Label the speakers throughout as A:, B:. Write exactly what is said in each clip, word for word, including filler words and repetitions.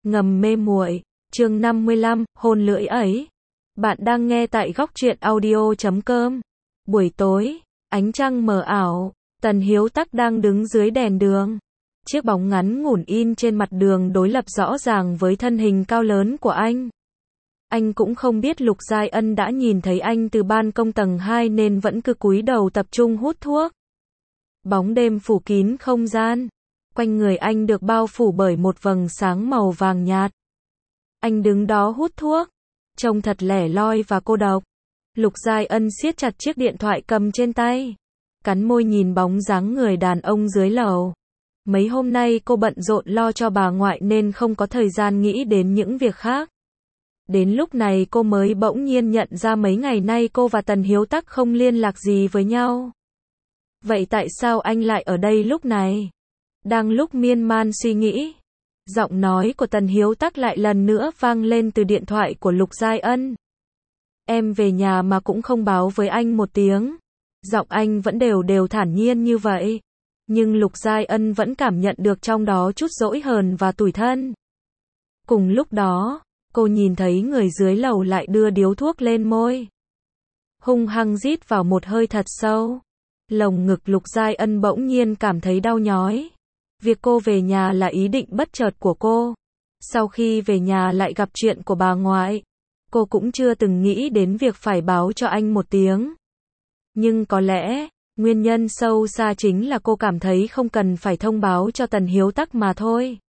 A: Ngầm mê muội, chương năm mươi lăm, hôn lưỡi ấy. Bạn đang nghe tại góc truyện audio chấm com. Buổi tối, ánh trăng mờ ảo, Tần Hiếu Tắc đang đứng dưới đèn đường. Chiếc bóng ngắn ngủn in trên mặt đường đối lập rõ ràng với thân hình cao lớn của anh. Anh cũng không biết Lục Giai Ân đã nhìn thấy anh từ ban công tầng hai nên vẫn cứ cúi đầu tập trung hút thuốc. Bóng đêm phủ kín không gian. Quanh người anh được bao phủ bởi một vầng sáng màu vàng nhạt. Anh đứng đó hút thuốc, trông thật lẻ loi và cô độc. Lục Giai Ân siết chặt chiếc điện thoại cầm trên tay, cắn môi nhìn bóng dáng người đàn ông dưới lầu. Mấy hôm nay cô bận rộn lo cho bà ngoại nên không có thời gian nghĩ đến những việc khác. Đến lúc này cô mới bỗng nhiên nhận ra mấy ngày nay cô và Tần Hiếu Tắc không liên lạc gì với nhau. Vậy tại sao anh lại ở đây lúc này? Đang lúc miên man suy nghĩ, giọng nói của Tần Hiếu Tắc lại lần nữa vang lên từ điện thoại của Lục Giai Ân. Em về nhà mà cũng không báo với anh một tiếng. Giọng anh vẫn đều đều thản nhiên như vậy. Nhưng Lục Giai Ân vẫn cảm nhận được trong đó chút dỗi hờn và tủi thân. Cùng lúc đó, cô nhìn thấy người dưới lầu lại đưa điếu thuốc lên môi. Hung hăng rít vào một hơi thật sâu. Lồng ngực Lục Giai Ân bỗng nhiên cảm thấy đau nhói. Việc cô về nhà là ý định bất chợt của cô. Sau khi về nhà lại gặp chuyện của bà ngoại, cô cũng chưa từng nghĩ đến việc phải báo cho anh một tiếng. Nhưng có lẽ, nguyên nhân sâu xa chính là cô cảm thấy không cần phải thông báo cho Tần Hiếu Tắc mà thôi.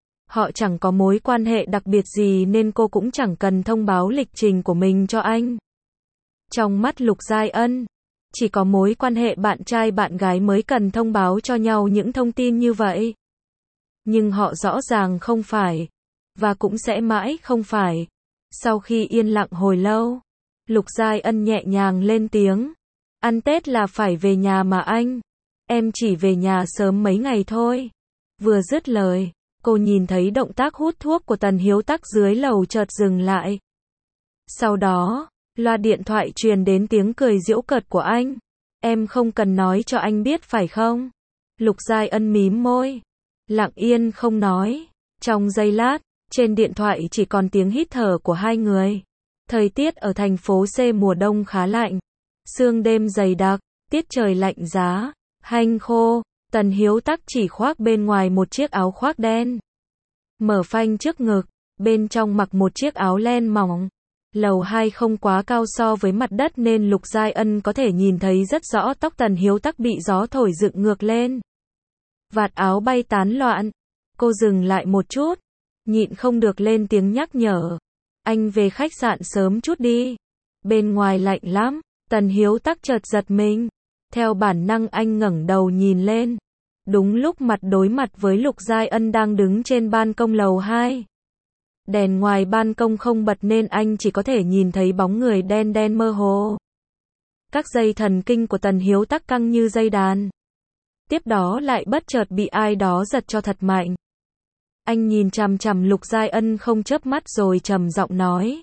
A: Họ chẳng có mối quan hệ đặc biệt gì nên cô cũng chẳng cần thông báo lịch trình của mình cho anh. Trong mắt Lục Giai Ân, chỉ có mối quan hệ bạn trai bạn gái mới cần thông báo cho nhau những thông tin như vậy. Nhưng họ rõ ràng không phải, và cũng sẽ mãi không phải. Sau khi yên lặng hồi lâu, Lục Giai Ân nhẹ nhàng lên tiếng. Ăn Tết là phải về nhà mà anh. Em chỉ về nhà sớm mấy ngày thôi. Vừa dứt lời, cô nhìn thấy động tác hút thuốc của Tần Hiếu Tắc dưới lầu chợt dừng lại. Sau đó, loa điện thoại truyền đến tiếng cười giễu cợt của anh. Em không cần nói cho anh biết phải không? Lục Giai Ân mím môi, lặng yên không nói. Trong giây lát, trên điện thoại chỉ còn tiếng hít thở của hai người. Thời tiết ở thành phố C mùa đông khá lạnh. Sương đêm dày đặc, tiết trời lạnh giá, hanh khô. Tần Hiếu Tắc chỉ khoác bên ngoài một chiếc áo khoác đen. Mở phanh trước ngực, bên trong mặc một chiếc áo len mỏng. Lầu hai không quá cao so với mặt đất nên Lục Giai Ân có thể nhìn thấy rất rõ tóc Tần Hiếu Tắc bị gió thổi dựng ngược lên. Vạt áo bay tán loạn. Cô dừng lại một chút, nhịn không được lên tiếng nhắc nhở. Anh về khách sạn sớm chút đi. Bên ngoài lạnh lắm. Tần Hiếu Tắc chợt giật mình. Theo bản năng anh ngẩng đầu nhìn lên. Đúng lúc mặt đối mặt với Lục Giai Ân đang đứng trên ban công lầu hai. Đèn ngoài ban công không bật nên anh chỉ có thể nhìn thấy bóng người đen đen mơ hồ. Các dây thần kinh của Tần Hiếu Tắc căng như dây đàn. Tiếp đó lại bất chợt bị ai đó giật cho thật mạnh. Anh nhìn chằm chằm Lục Giai Ân không chớp mắt rồi trầm giọng nói.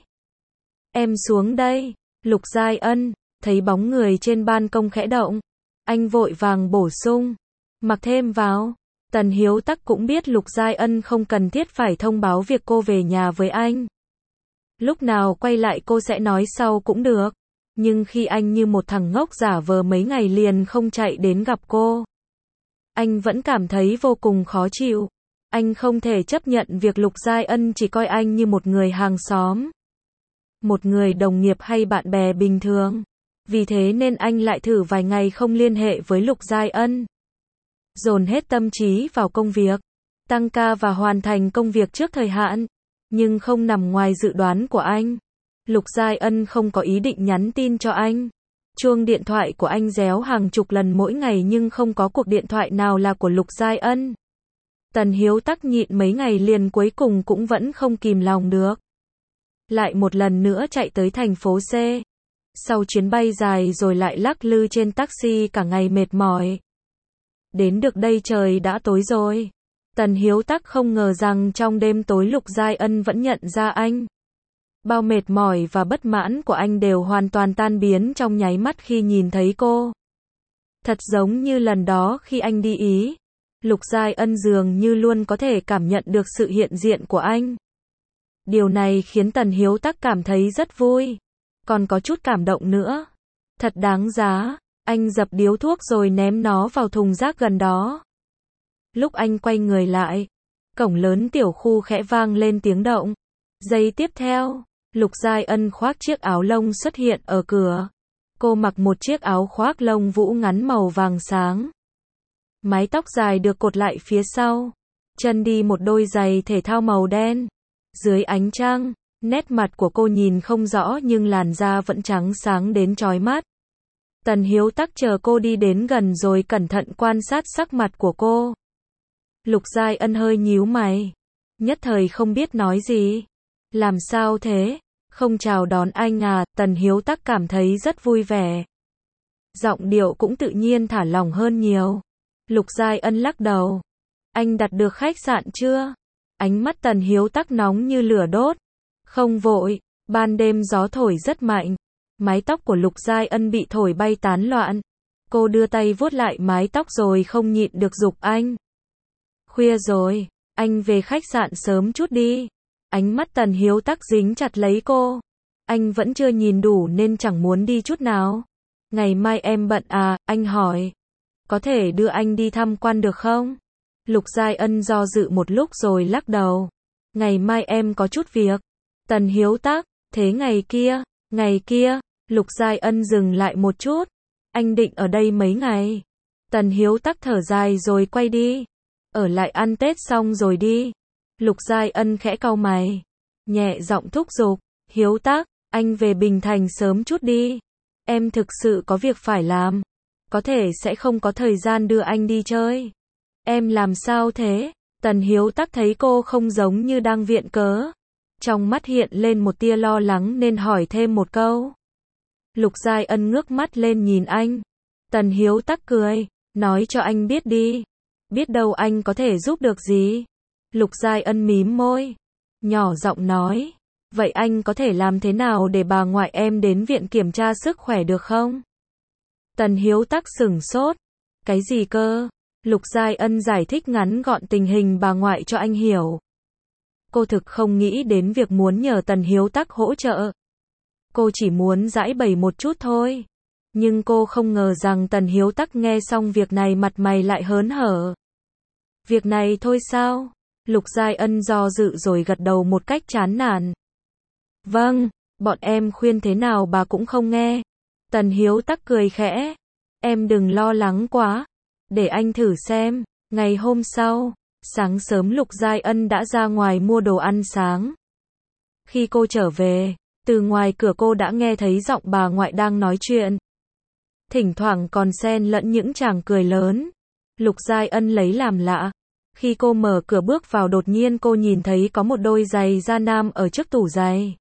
A: Em xuống đây. Lục Giai Ân thấy bóng người trên ban công khẽ động. Anh vội vàng bổ sung. Mặc thêm vào. Tần Hiếu Tắc cũng biết Lục Giai Ân không cần thiết phải thông báo việc cô về nhà với anh. Lúc nào quay lại cô sẽ nói sau cũng được. Nhưng khi anh như một thằng ngốc giả vờ mấy ngày liền không chạy đến gặp cô, anh vẫn cảm thấy vô cùng khó chịu. Anh không thể chấp nhận việc Lục Giai Ân chỉ coi anh như một người hàng xóm, một người đồng nghiệp hay bạn bè bình thường. Vì thế nên anh lại thử vài ngày không liên hệ với Lục Giai Ân. Dồn hết tâm trí vào công việc, tăng ca và hoàn thành công việc trước thời hạn. Nhưng không nằm ngoài dự đoán của anh. Lục Giai Ân không có ý định nhắn tin cho anh. Chuông điện thoại của anh réo hàng chục lần mỗi ngày nhưng không có cuộc điện thoại nào là của Lục Giai Ân. Tần Hiếu Tắc nhịn mấy ngày liền cuối cùng cũng vẫn không kìm lòng được. Lại một lần nữa chạy tới thành phố C. Sau chuyến bay dài rồi lại lắc lư trên taxi cả ngày mệt mỏi. Đến được đây trời đã tối rồi. Tần Hiếu Tắc không ngờ rằng trong đêm tối Lục Giai Ân vẫn nhận ra anh. Bao mệt mỏi và bất mãn của anh đều hoàn toàn tan biến trong nháy mắt khi nhìn thấy cô. Thật giống như lần đó khi anh đi Ý. Lục Giai Ân dường như luôn có thể cảm nhận được sự hiện diện của anh. Điều này khiến Tần Hiếu Tắc cảm thấy rất vui, còn có chút cảm động nữa. Thật đáng giá, anh dập điếu thuốc rồi ném nó vào thùng rác gần đó. Lúc anh quay người lại, cổng lớn tiểu khu khẽ vang lên tiếng động. Giây tiếp theo, Lục Giai Ân khoác chiếc áo lông xuất hiện ở cửa. Cô mặc một chiếc áo khoác lông vũ ngắn màu vàng sáng. Mái tóc dài được cột lại phía sau. Chân đi một đôi giày thể thao màu đen. Dưới ánh trăng, nét mặt của cô nhìn không rõ nhưng làn da vẫn trắng sáng đến chói mắt. Tần Hiếu Tắc chờ cô đi đến gần rồi cẩn thận quan sát sắc mặt của cô. Lục Giai Ân hơi nhíu mày. Nhất thời không biết nói gì. Làm sao thế? Không chào đón anh à? Tần Hiếu Tắc cảm thấy rất vui vẻ. Giọng điệu cũng tự nhiên thả lỏng hơn nhiều. Lục Giai Ân lắc đầu. Anh đặt được khách sạn chưa? Ánh mắt Tần Hiếu Tắc nóng như lửa đốt. Không vội, ban đêm gió thổi rất mạnh. Mái tóc của Lục Giai Ân bị thổi bay tán loạn. Cô đưa tay vuốt lại mái tóc rồi không nhịn được giục anh. Khuya rồi, anh về khách sạn sớm chút đi. Ánh mắt Tần Hiếu Tắc dính chặt lấy cô. Anh vẫn chưa nhìn đủ nên chẳng muốn đi chút nào. Ngày mai em bận à? Anh hỏi. Có thể đưa anh đi tham quan được không? Lục Giai Ân do dự một lúc rồi lắc đầu. Ngày mai em có chút việc. Tần Hiếu Tắc, thế ngày kia, ngày kia, Lục Giai Ân dừng lại một chút. Anh định ở đây mấy ngày? Tần Hiếu Tắc thở dài rồi quay đi. Ở lại ăn Tết xong rồi đi. Lục Giai Ân khẽ cau mày. Nhẹ giọng thúc giục. Hiếu Tắc, anh về Bình Thành sớm chút đi. Em thực sự có việc phải làm. Có thể sẽ không có thời gian đưa anh đi chơi. Em làm sao thế? Tần Hiếu Tắc thấy cô không giống như đang viện cớ. Trong mắt hiện lên một tia lo lắng nên hỏi thêm một câu. Lục Giai Ân ngước mắt lên nhìn anh. Tần Hiếu Tắc cười. Nói cho anh biết đi. Biết đâu anh có thể giúp được gì. Lục Giai Ân mím môi. Nhỏ giọng nói. Vậy anh có thể làm thế nào để bà ngoại em đến viện kiểm tra sức khỏe được không? Tần Hiếu Tắc sửng sốt. Cái gì cơ? Lục Giai Ân giải thích ngắn gọn tình hình bà ngoại cho anh hiểu. Cô thực không nghĩ đến việc muốn nhờ Tần Hiếu Tắc hỗ trợ. Cô chỉ muốn giãi bày một chút thôi. Nhưng cô không ngờ rằng Tần Hiếu Tắc nghe xong việc này mặt mày lại hớn hở. Việc này thôi sao? Lục Giai Ân do dự rồi gật đầu một cách chán nản. Vâng, bọn em khuyên thế nào bà cũng không nghe. Tần Hiếu Tắc cười khẽ. Em đừng lo lắng quá. Để anh thử xem. Ngày hôm sau, sáng sớm Lục Giai Ân đã ra ngoài mua đồ ăn sáng. Khi cô trở về, từ ngoài cửa cô đã nghe thấy giọng bà ngoại đang nói chuyện. Thỉnh thoảng còn xen lẫn những tràng cười lớn. Lục Giai Ân lấy làm lạ. Khi cô mở cửa bước vào đột nhiên cô nhìn thấy có một đôi giày da nam ở trước tủ giày.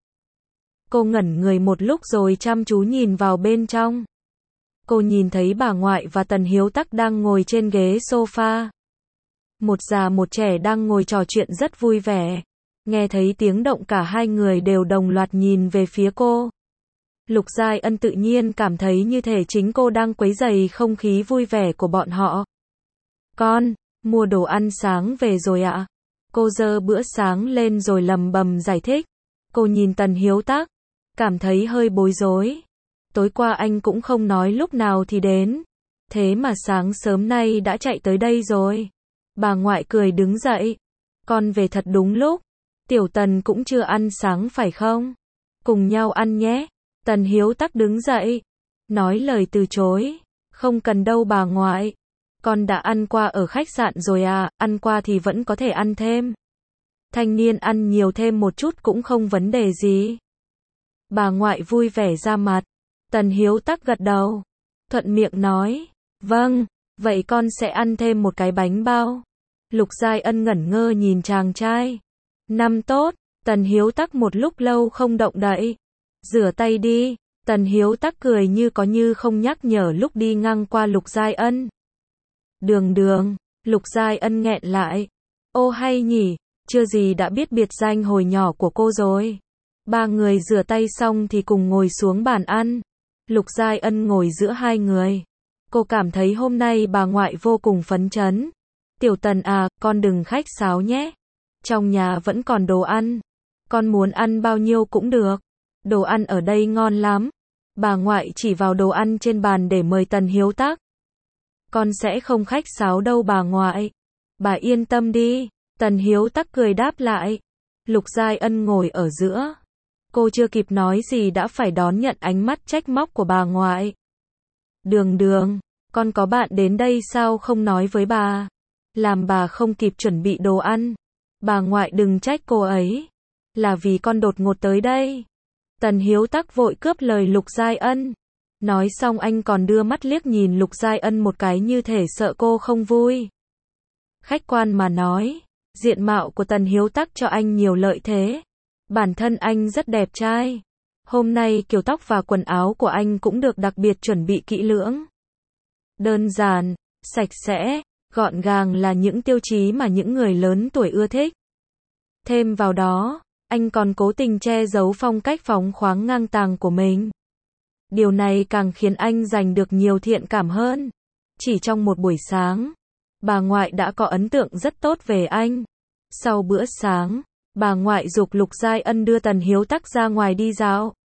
A: Cô ngẩn người một lúc rồi chăm chú nhìn vào bên trong. Cô nhìn thấy bà ngoại và Tần Hiếu Tắc đang ngồi trên ghế sofa. Một già một trẻ đang ngồi trò chuyện rất vui vẻ. Nghe thấy tiếng động cả hai người đều đồng loạt nhìn về phía cô. Lục Giai Ân tự nhiên cảm thấy như thể chính cô đang quấy rầy không khí vui vẻ của bọn họ. Con, mua đồ ăn sáng về rồi ạ. Cô giơ bữa sáng lên rồi lầm bầm giải thích. Cô nhìn Tần Hiếu Tắc, cảm thấy hơi bối rối. Tối qua anh cũng không nói lúc nào thì đến. Thế mà sáng sớm nay đã chạy tới đây rồi. Bà ngoại cười đứng dậy. Con về thật đúng lúc. Tiểu Tần cũng chưa ăn sáng phải không? Cùng nhau ăn nhé. Tần Hiếu Tắc đứng dậy. Nói lời từ chối. Không cần đâu bà ngoại. Con đã ăn qua ở khách sạn rồi à, ăn qua thì vẫn có thể ăn thêm. Thanh niên ăn nhiều thêm một chút cũng không vấn đề gì. Bà ngoại vui vẻ ra mặt. Tần Hiếu Tắc gật đầu. Thuận miệng nói. Vâng, vậy con sẽ ăn thêm một cái bánh bao. Lục Giai Ân ngẩn ngơ nhìn chàng trai. Năm tốt. Tần Hiếu Tắc một lúc lâu không động đậy. Rửa tay đi. Tần Hiếu Tắc cười như có như không nhắc nhở lúc đi ngang qua Lục Giai Ân. Đường đường. Lục Giai Ân nghẹn lại. Ô hay nhỉ, chưa gì đã biết biệt danh hồi nhỏ của cô rồi. Ba người rửa tay xong thì cùng ngồi xuống bàn ăn. Lục Giai Ân ngồi giữa hai người. Cô cảm thấy hôm nay bà ngoại vô cùng phấn chấn. Tiểu Tần à, con đừng khách sáo nhé. Trong nhà vẫn còn đồ ăn. Con muốn ăn bao nhiêu cũng được. Đồ ăn ở đây ngon lắm. Bà ngoại chỉ vào đồ ăn trên bàn để mời Tần Hiếu Tắc. Con sẽ không khách sáo đâu bà ngoại. Bà yên tâm đi. Tần Hiếu Tắc cười đáp lại. Lục Giai Ân ngồi ở giữa. Cô chưa kịp nói gì đã phải đón nhận ánh mắt trách móc của bà ngoại. Đường Đường, con có bạn đến đây sao không nói với bà? Làm bà không kịp chuẩn bị đồ ăn. Bà ngoại đừng trách cô ấy. Là vì con đột ngột tới đây. Tần Hiếu Tắc vội cướp lời Lục Giai Ân. Nói xong anh còn đưa mắt liếc nhìn Lục Giai Ân một cái như thể sợ cô không vui. Khách quan mà nói, diện mạo của Tần Hiếu Tắc cho anh nhiều lợi thế. Bản thân anh rất đẹp trai. Hôm nay kiểu tóc và quần áo của anh cũng được đặc biệt chuẩn bị kỹ lưỡng. Đơn giản, sạch sẽ, gọn gàng là những tiêu chí mà những người lớn tuổi ưa thích. Thêm vào đó, anh còn cố tình che giấu phong cách phóng khoáng ngang tàng của mình. Điều này càng khiến anh giành được nhiều thiện cảm hơn. Chỉ trong một buổi sáng, bà ngoại đã có ấn tượng rất tốt về anh. Sau bữa sáng, bà ngoại giục Lục Giai Ân đưa Tần Hiếu Tắc ra ngoài đi dạo.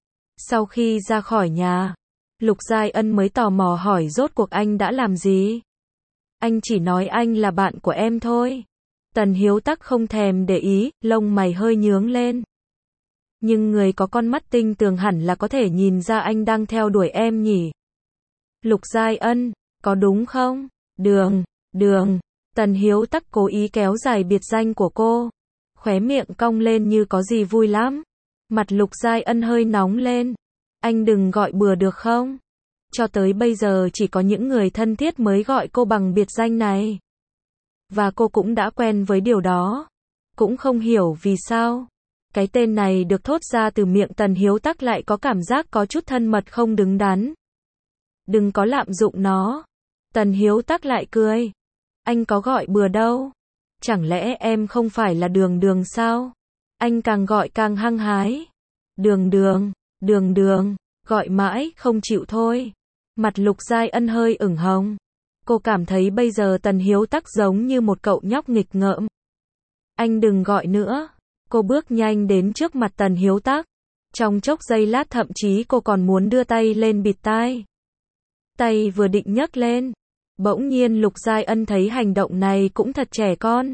A: Sau khi ra khỏi nhà, Lục Giai Ân mới tò mò hỏi rốt cuộc anh đã làm gì. Anh chỉ nói anh là bạn của em thôi. Tần Hiếu Tắc không thèm để ý, lông mày hơi nhướng lên. Nhưng người có con mắt tinh tường hẳn là có thể nhìn ra anh đang theo đuổi em nhỉ. Lục Giai Ân, có đúng không? Đường, Đường. Tần Hiếu Tắc cố ý kéo dài biệt danh của cô. Khóe miệng cong lên như có gì vui lắm. Mặt Lục Giai Ân hơi nóng lên. Anh đừng gọi bừa được không? Cho tới bây giờ chỉ có những người thân thiết mới gọi cô bằng biệt danh này. Và cô cũng đã quen với điều đó. Cũng không hiểu vì sao cái tên này được thốt ra từ miệng Tần Hiếu Tắc lại có cảm giác có chút thân mật không đứng đắn. Đừng có lạm dụng nó. Tần Hiếu Tắc lại cười. Anh có gọi bừa đâu. Chẳng lẽ em không phải là Đường Đường sao? Anh càng gọi càng hăng hái. Đường Đường, Đường Đường, gọi mãi không chịu thôi. Mặt Lục Giai Ân hơi ửng hồng. Cô cảm thấy bây giờ Tần Hiếu Tắc giống như một cậu nhóc nghịch ngợm. Anh đừng gọi nữa. Cô bước nhanh đến trước mặt Tần Hiếu Tắc. Trong chốc giây lát thậm chí cô còn muốn đưa tay lên bịt tai. Tay vừa định nhấc lên. Bỗng nhiên Lục Giai Ân thấy hành động này cũng thật trẻ con.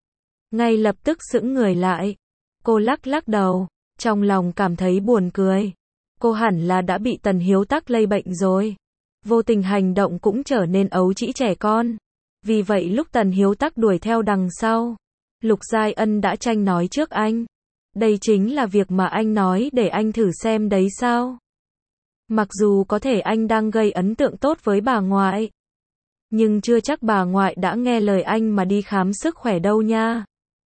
A: Ngay lập tức sững người lại. Cô lắc lắc đầu. Trong lòng cảm thấy buồn cười. Cô hẳn là đã bị Tần Hiếu Tắc lây bệnh rồi. Vô tình hành động cũng trở nên ấu trĩ trẻ con. Vì vậy lúc Tần Hiếu Tắc đuổi theo đằng sau, Lục Giai Ân đã tranh nói trước anh. Đây chính là việc mà anh nói để anh thử xem đấy sao. Mặc dù có thể anh đang gây ấn tượng tốt với bà ngoại, nhưng chưa chắc bà ngoại đã nghe lời anh mà đi khám sức khỏe đâu nha.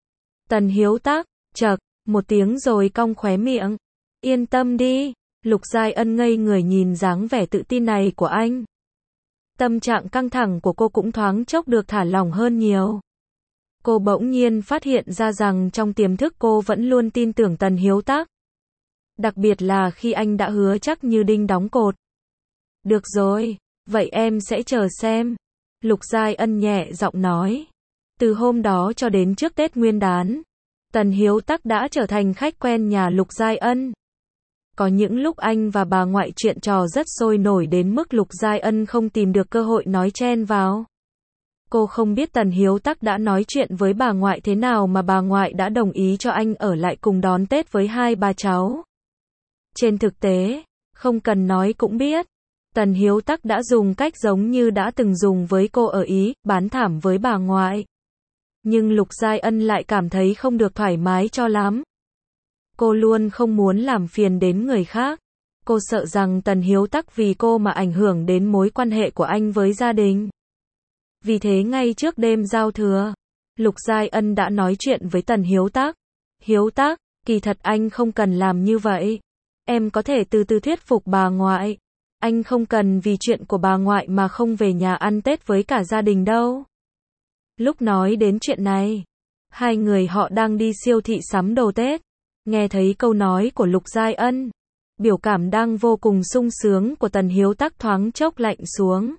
A: Tần Hiếu Tắc, chậc, một tiếng rồi cong khóe miệng. Yên tâm đi. Lục Giai Ân ngây người nhìn dáng vẻ tự tin này của anh. Tâm trạng căng thẳng của cô cũng thoáng chốc được thả lỏng hơn nhiều. Cô bỗng nhiên phát hiện ra rằng trong tiềm thức cô vẫn luôn tin tưởng Tần Hiếu Tắc. Đặc biệt là khi anh đã hứa chắc như đinh đóng cột. Được rồi, vậy em sẽ chờ xem. Lục Giai Ân nhẹ giọng nói. Từ hôm đó cho đến trước Tết Nguyên đán, Tần Hiếu Tắc đã trở thành khách quen nhà Lục Giai Ân. Có những lúc anh và bà ngoại chuyện trò rất sôi nổi đến mức Lục Giai Ân không tìm được cơ hội nói chen vào. Cô không biết Tần Hiếu Tắc đã nói chuyện với bà ngoại thế nào mà bà ngoại đã đồng ý cho anh ở lại cùng đón Tết với hai bà cháu. Trên thực tế, không cần nói cũng biết, Tần Hiếu Tắc đã dùng cách giống như đã từng dùng với cô ở Ý, bán thảm với bà ngoại. Nhưng Lục Giai Ân lại cảm thấy không được thoải mái cho lắm. Cô luôn không muốn làm phiền đến người khác. Cô sợ rằng Tần Hiếu Tắc vì cô mà ảnh hưởng đến mối quan hệ của anh với gia đình. Vì thế ngay trước đêm giao thừa, Lục Giai Ân đã nói chuyện với Tần Hiếu Tắc. Hiếu Tắc, kỳ thật anh không cần làm như vậy. Em có thể từ từ thuyết phục bà ngoại. Anh không cần vì chuyện của bà ngoại mà không về nhà ăn Tết với cả gia đình đâu. Lúc nói đến chuyện này, hai người họ đang đi siêu thị sắm đồ Tết. Nghe thấy câu nói của Lục Giai Ân, biểu cảm đang vô cùng sung sướng của Tần Hiếu Tắc thoáng chốc lạnh xuống.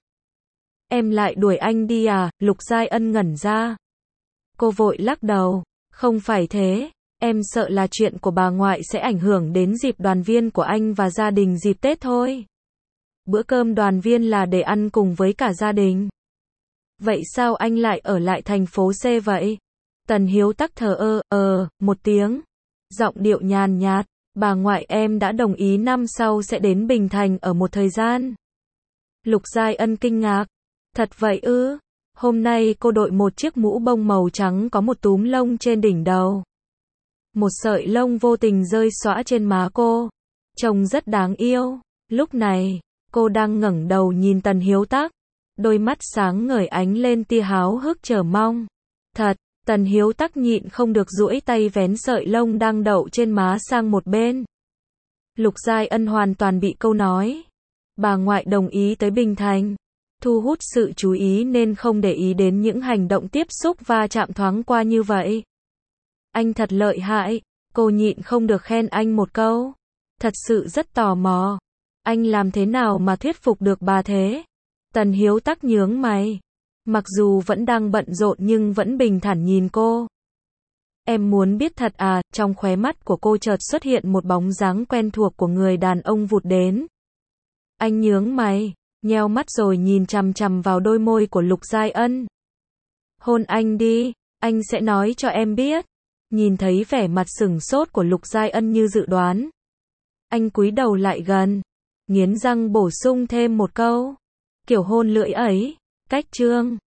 A: Em lại đuổi anh đi à? Lục Giai Ân ngẩn ra. Cô vội lắc đầu. Không phải thế. Em sợ là chuyện của bà ngoại sẽ ảnh hưởng đến dịp đoàn viên của anh và gia đình dịp Tết thôi. Bữa cơm đoàn viên là để ăn cùng với cả gia đình. Vậy sao anh lại ở lại thành phố C vậy? Tần Hiếu Tắc thờ ơ, ờ, một tiếng. Giọng điệu nhàn nhạt, bà ngoại em đã đồng ý năm sau sẽ đến Bình Thành ở một thời gian. Lục Giai Ân kinh ngạc. Thật vậy ư? Hôm nay cô đội một chiếc mũ bông màu trắng có một túm lông trên đỉnh đầu. Một sợi lông vô tình rơi xõa trên má cô. Trông rất đáng yêu. Lúc này, cô đang ngẩng đầu nhìn Tần Hiếu Tắc. Đôi mắt sáng ngời ánh lên tia háo hức chờ mong. Thật, Tần Hiếu Tắc nhịn không được duỗi tay vén sợi lông đang đậu trên má sang một bên. Lục Giai Ân hoàn toàn bị câu nói bà ngoại đồng ý tới Bình Thành thu hút sự chú ý nên không để ý đến những hành động tiếp xúc va chạm thoáng qua như vậy. Anh thật lợi hại, cô nhịn không được khen anh một câu. Thật sự rất tò mò. Anh làm thế nào mà thuyết phục được bà thế? Tần Hiếu Tắc nhướng mày. Mặc dù vẫn đang bận rộn nhưng vẫn bình thản nhìn cô. Em muốn biết thật à? Trong khóe mắt của cô chợt xuất hiện một bóng dáng quen thuộc của người đàn ông vụt đến. Anh nhướng mày, nheo mắt rồi nhìn chằm chằm vào đôi môi của Lục Giai Ân. Hôn anh đi, anh sẽ nói cho em biết. Nhìn thấy vẻ mặt sửng sốt của Lục Giai Ân như dự đoán. Anh cúi đầu lại gần, nghiến răng bổ sung thêm một câu. Kiểu hôn lưỡi ấy, cách trương.